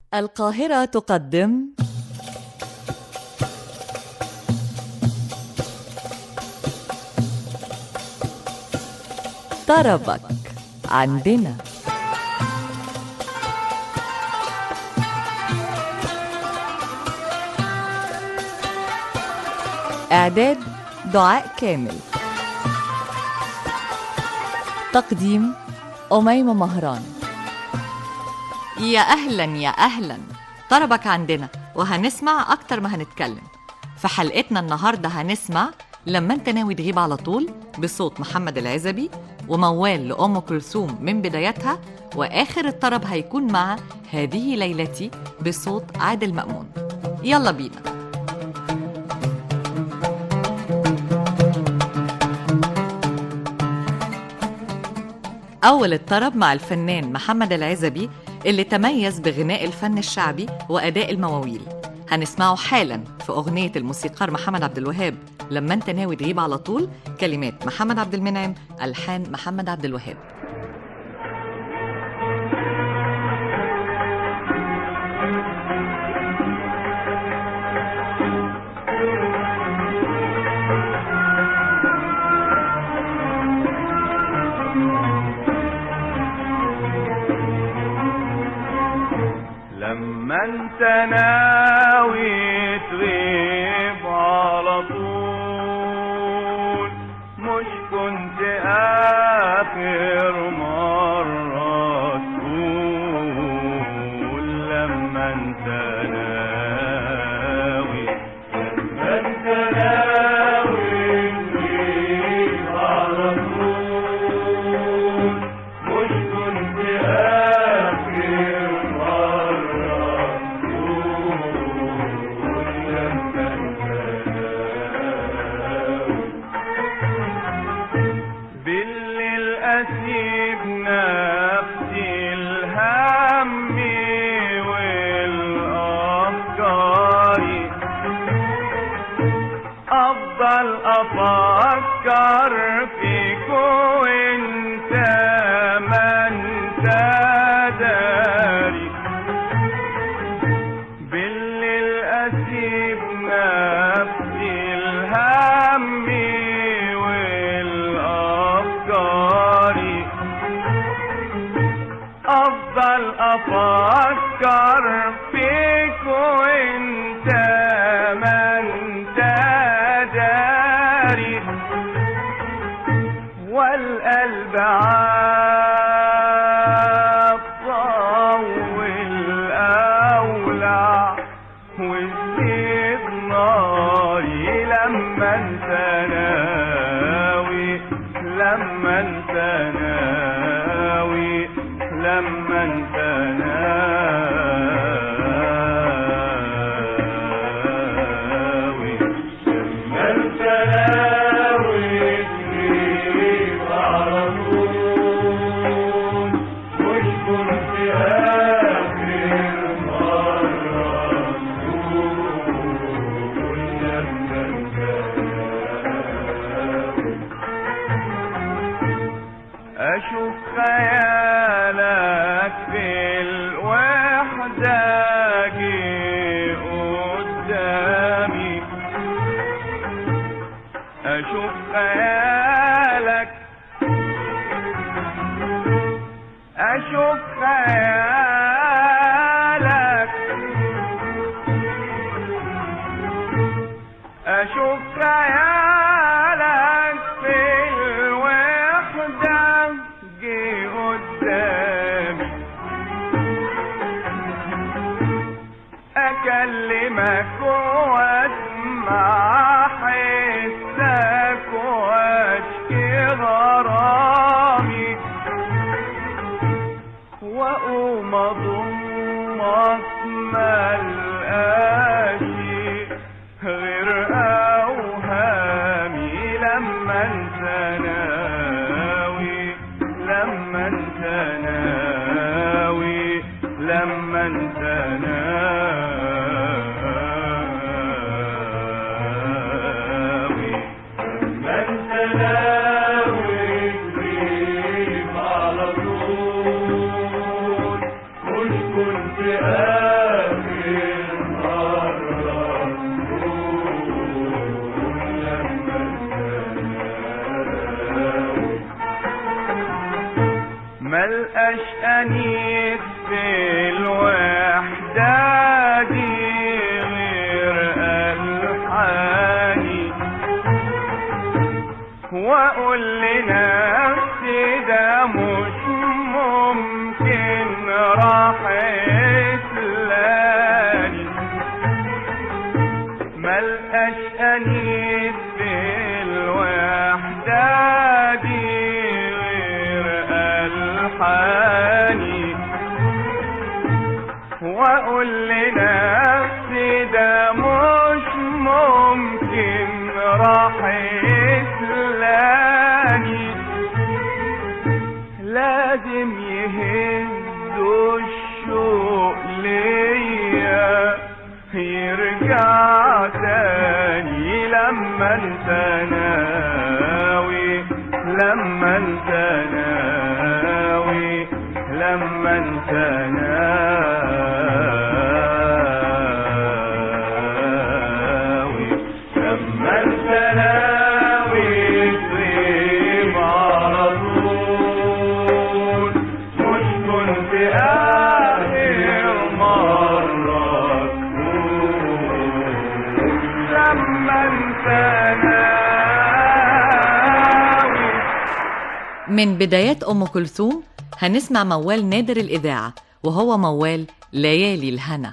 القاهرة تقدم طربك عندنا. إعداد دعاء كامل، تقديم أميمة مهران. يا أهلا يا أهلا، طربك عندنا وهنسمع أكتر ما هنتكلم. في حلقتنا النهاردة هنسمع لما انت ناوي تغيب على طول بصوت محمد العزبي، وموال لأم كلثوم من بدايتها، وآخر الطرب هيكون مع هذه ليلتي بصوت عادل مأمون. يلا بينا. أول الطرب مع الفنان محمد العزبي اللي تميز بغناء الفن الشعبي وأداء المواويل. هنسمعه حالا في أغنية الموسيقار محمد عبد الوهاب لما انت ناوي تغيب على طول، كلمات محمد عبد المنعم، ألحان محمد عبد الوهاب. لما انت ناوي تغيب على طول، مش كنت آخر مرة تقول لما انت ناوي تغيب على طول، مش كنت أسيب نفسي الهم والأفكار، أفضل أفكر فيك وانت ما انت داري. بالليل أسيب نفسي الهم أفضل أفكر فيك وانت ما انت داري، والقلب عطى والأولع والزيت ناري. لما انت ناوي لما انت ناوي لما انت ناوي تغيب على طول، مش كنت آخر مرة تقول لما انت ناوي. أشوف خيالك في الوحدة جي قدامي، أشوف خيالك أشوف خيالك أشوف خيالك في الوحدة جي قدامي، أكلمك واسمع حسك واشكي غرامي، وأقوم أضمك ملقاشي غير أوهامي. لما انت ناوي لما انت ناوي لما انت ناوي تغيب على طول، مش كنت اقول لنفسي ده مش ممكن راح يسلاني، لازم يهدوا الشوق ليا يرجع تاني لما انت ناوي، لما انت ناوي، لما انت ناوي، لما انت ناوي تغيب على طول، مش كنت آخر مرة تقول لما انت ناوي. من بدايات أم كلثوم هنسمع موال نادر الإذاعة، وهو موال ليالي الهنا.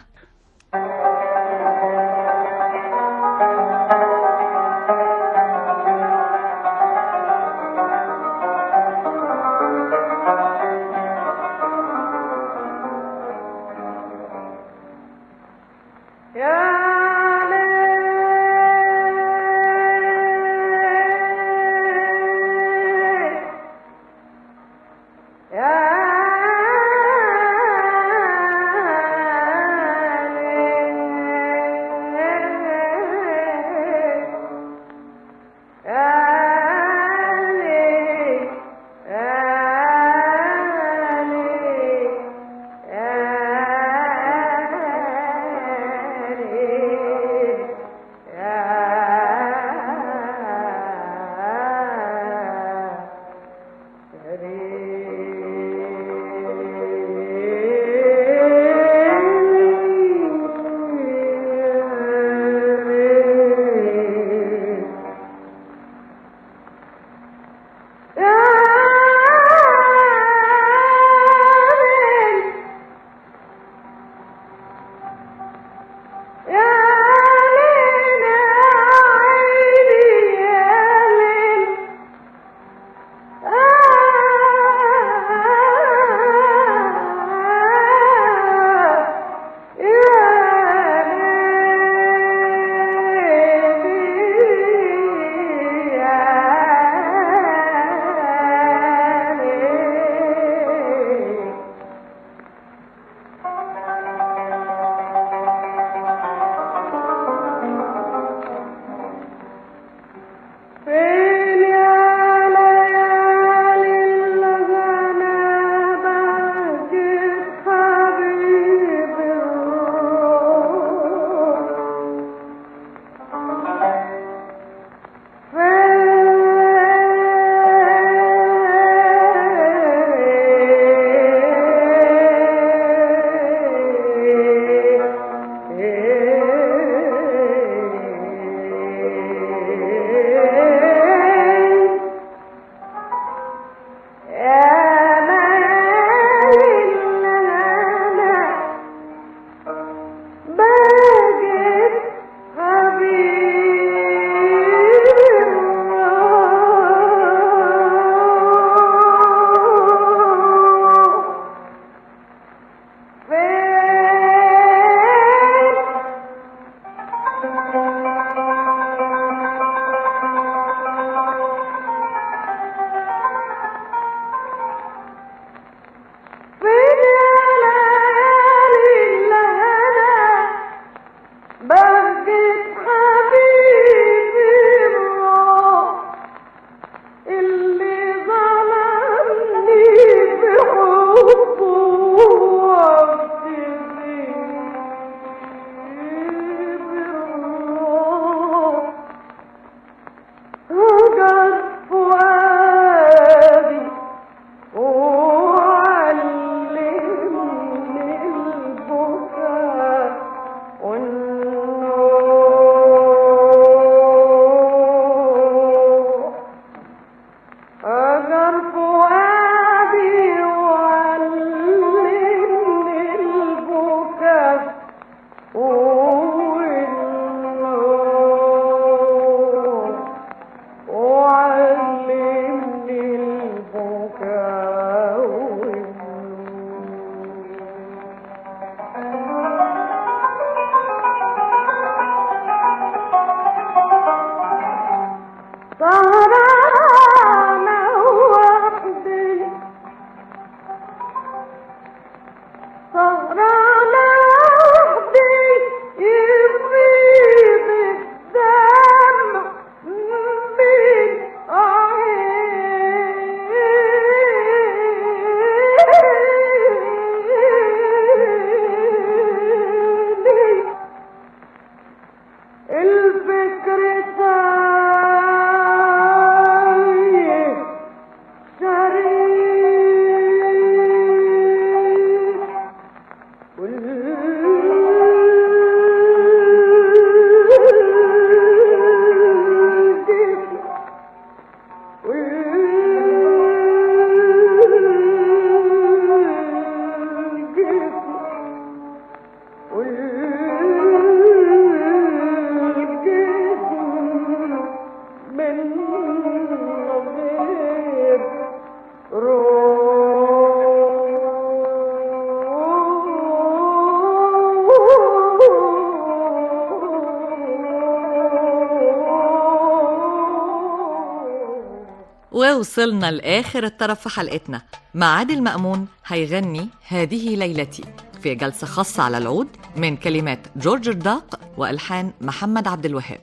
ووصلنا لآخر الطرف في حلقتنا. مع عادل مأمون هيغني هذه ليلتي في جلسة خاصة على العود من كلمات جورج الداق وألحان محمد عبد الوهاب.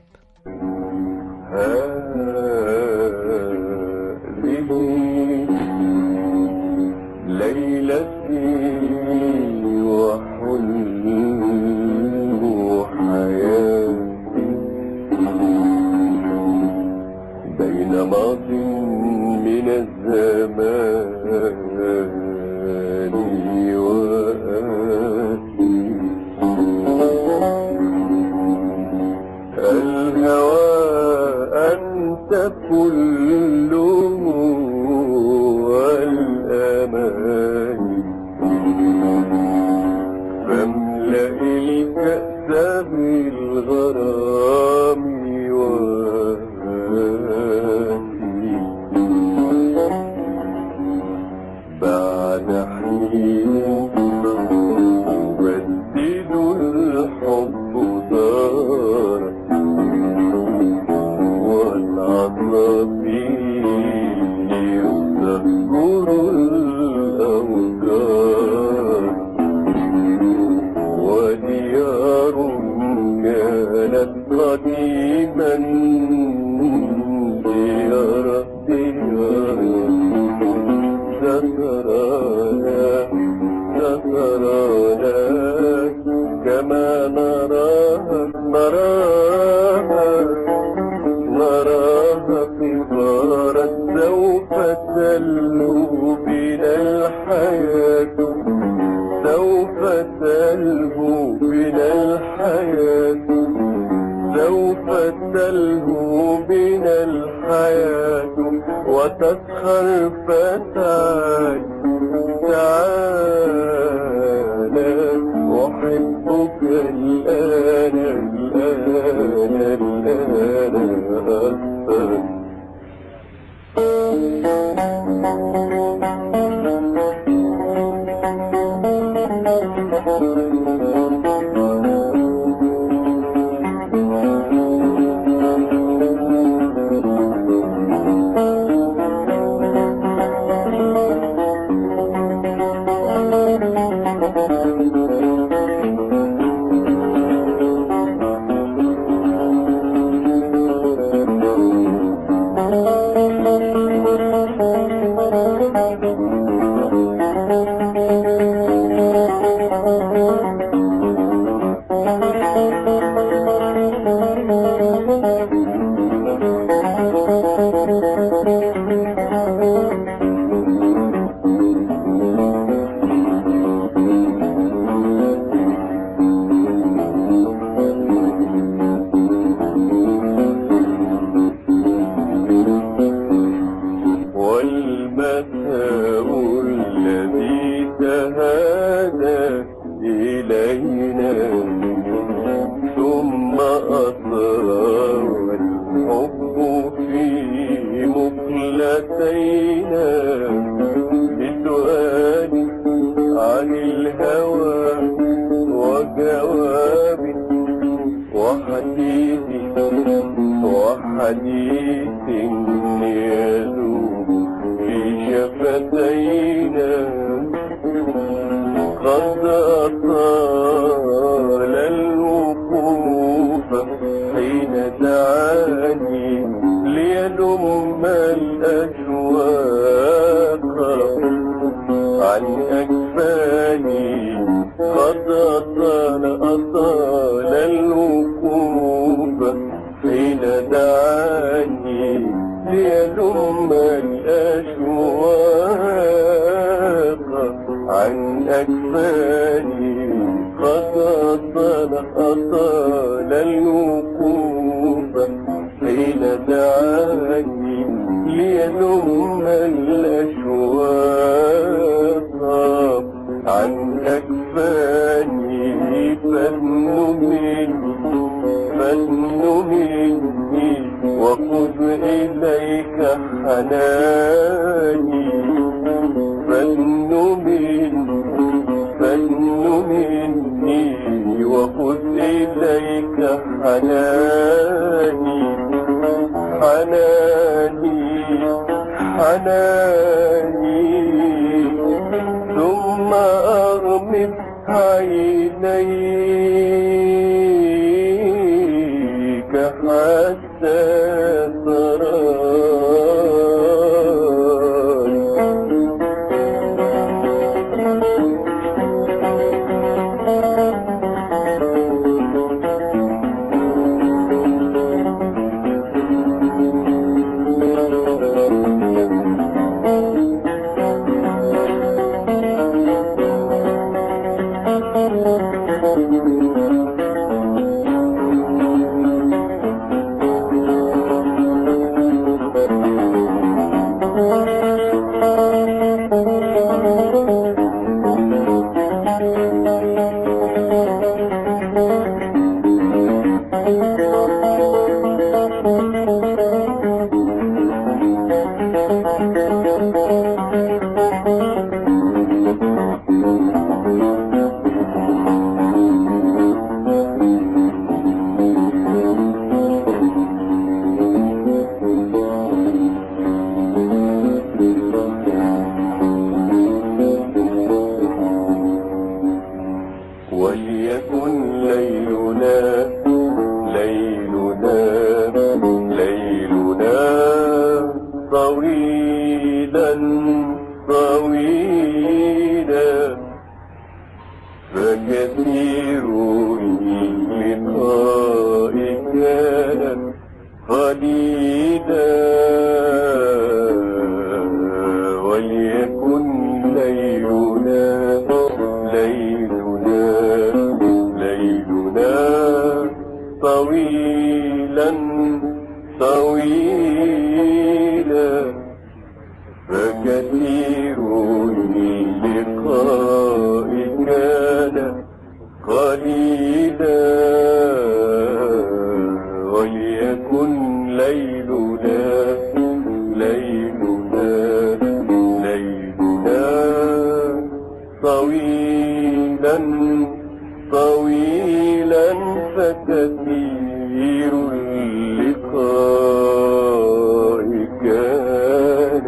ليلتي وحلم حياتي بين ماض من الزمان وآتي الهوى أنت كله والأمان فاملأ الكأس بالغرام وآتي بعد حين أبدد الحب دارا والعصافير تذكر الأوكار وديار كانت قديما ديار سترانا كما نراها قصارا سوف تلهو بنا الحياة سوف تلهو بنا الحياة سوف تلهو بنا الحياة وتسخر فتعال تعالى أحبك الآن أكثر وحديث يذوب في شفتينا قد أطال الوقوف حين دعاني ليلم الأشواق عن أكفاني قد أطال الوقوف حين دعاني ليلم الأشواق عن أكفاني قد أطال الوقوف حين دعاني ليلم الأشواق عن أكفاني مني وخذ إليك حناني فن مني وخذ إليك حناني ثم أغمض عينيك حتى وليكن ليلنا طويلا فكثير اللقاء كان قليلا وليكن ليلنا طويلا فكثير اللقاء كان قليلا وليكن ليلنا طويلا فكثير اللقاء كان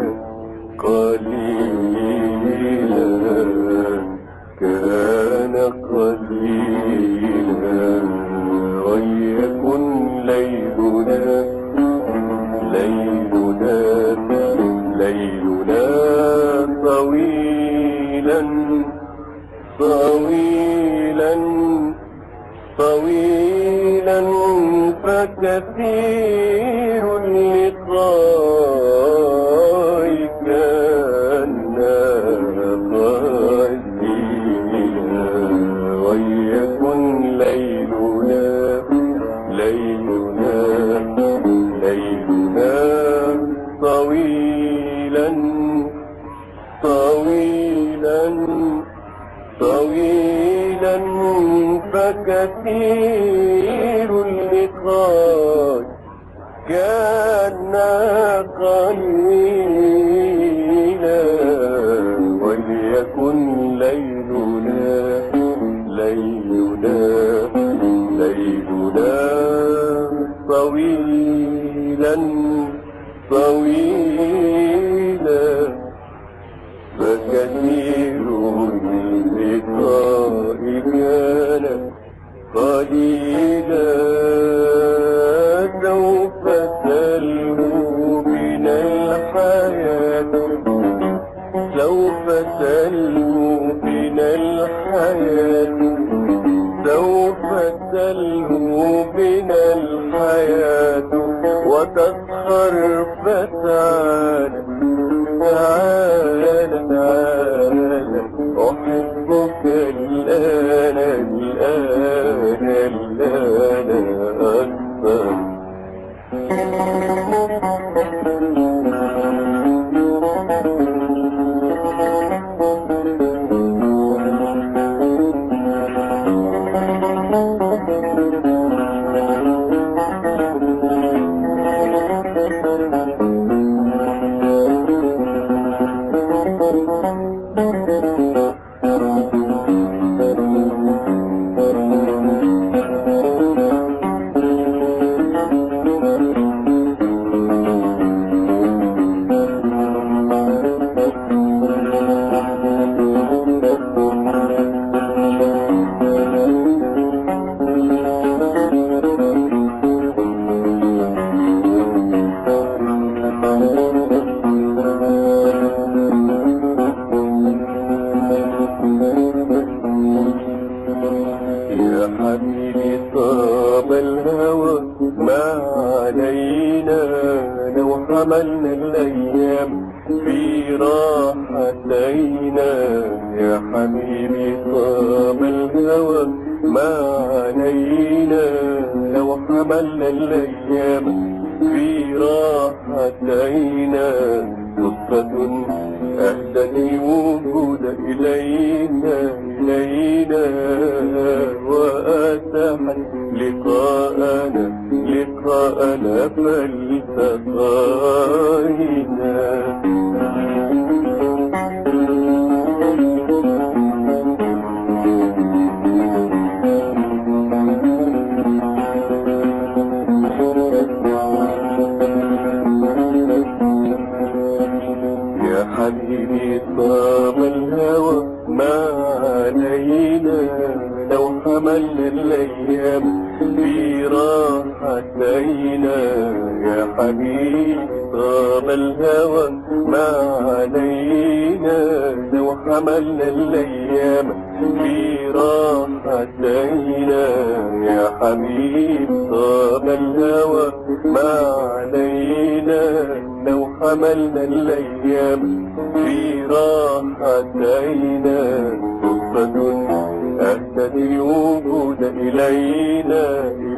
قليلا وليكن ليلنا طويلا فكثير اللقاء كان قليلا وليكن ليلنا طويلا فكثير اللقاء كان قليلا وليكن ليلنا طويلا فكثير اللقاء كان قليلا سوف تلهو بنا الحياة سوف تلهو بنا الحياة وتسخر فتعالى أحبك الآن أكثر يا حبيبي طاب الهوى ما علينا لو حملنا الأيام في راحتينا. يا حبيبي طاب الهوى ما علينا لو حملنا الأيام في راحتينا. قصة أهدت الوجود إلينا وأتاحت لقاءنا فالتقينا. يا حبيبي طاب الهوى ما علينا لو حملنا الأيام في راحتينا. يا حبيبي طاب الهوى ما علينا لو حملنا الأيام في راحتينا. يا حبيبي طاب الهوى ما علينا لو حملنا الأيام في راحتينا. قصة أهدت الوجود إلينا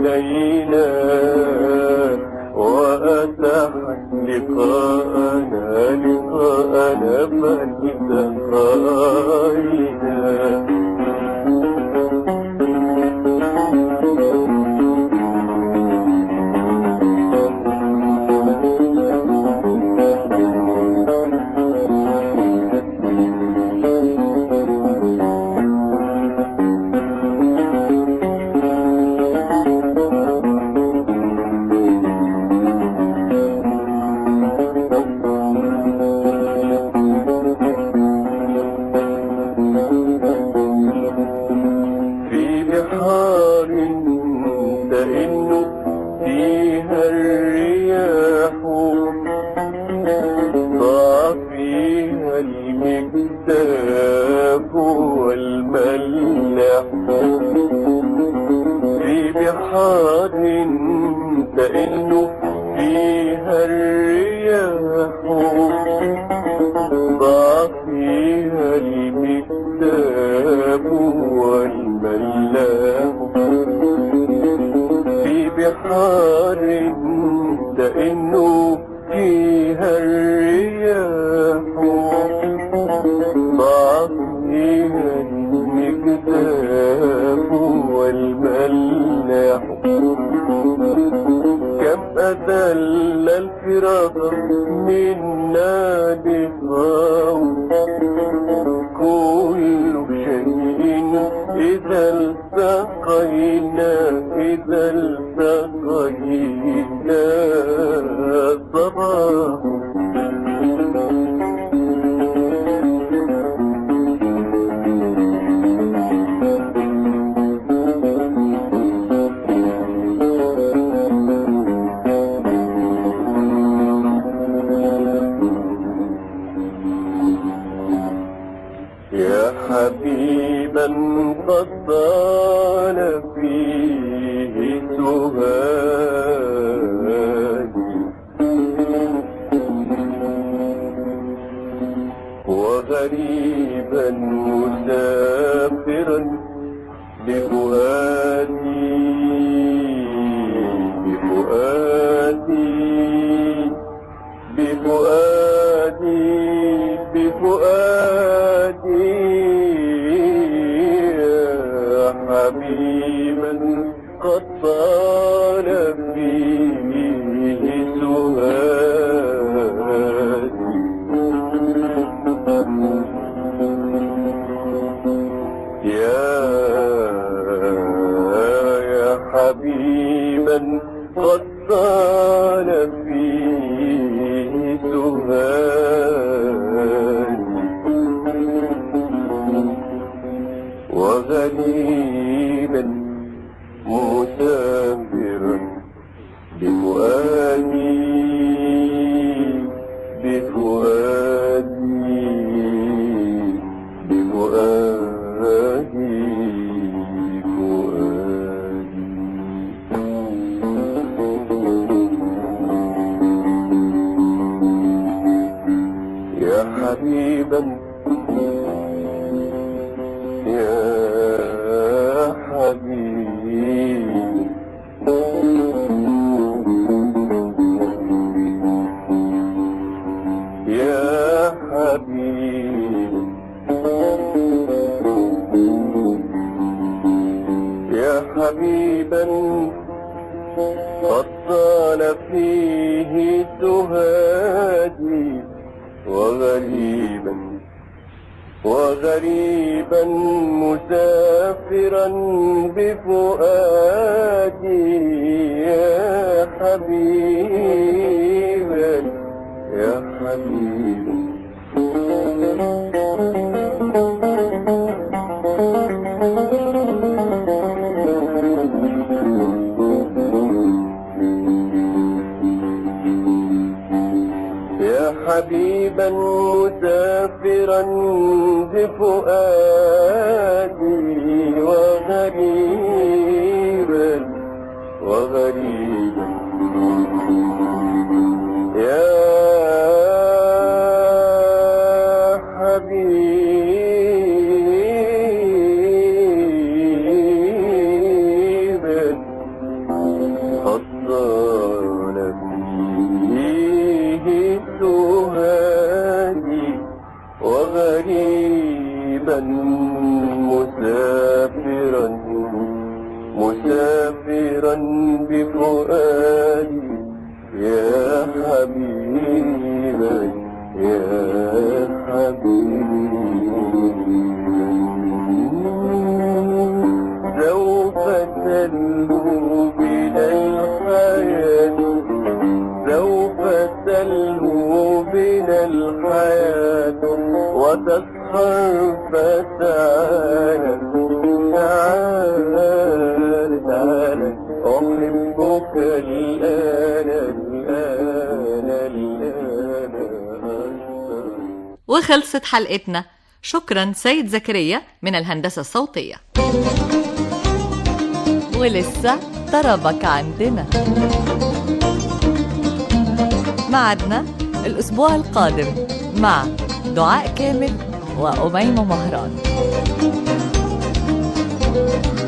وأتاحت لقاءنا فالتقينا. بحار تئن فيها الرياح ضاع فيها المكتاف والملاح. في بحار تئن فيها الرياح ضاع فيها المكتاف والملاح. في بحار تئن فيها الرياح ضاع فيها المكتاف والملاح. كم أذل الفراق منا لقاء كل شيء إذا التقينا صباح. يا حبيبا قد طال فيه سهادي وغريبا مسافرا بفؤادي يا حبيبا قد طال فيه سهادي. يا حبيبا قد طال فيه سهادي وغريبا مسافرا بفؤادي حبيبا يا حبيبي يا حبيبي يا حبيبا قد طال فيه سهادي وغريبا مسافرا بفؤادي يا حبيبا يا حبيبي يا حبيبا مسافرا بفؤادي وغريبا يا حبيبا قد طال فيه سهادي وغريبا مسافرا بفؤادي يا حبيبا يا حبيبي سوف تلهو بنا الحياة سوف تلهو بنا الحياة وتسهر فتعالى تعالى أحبك الآن وخلصت حلقتنا. شكرا سيد زكريا من الهندسة الصوتية. ولسه طربك عندنا، معدنا الأسبوع القادم مع دعاء كامل وأميمة مهران.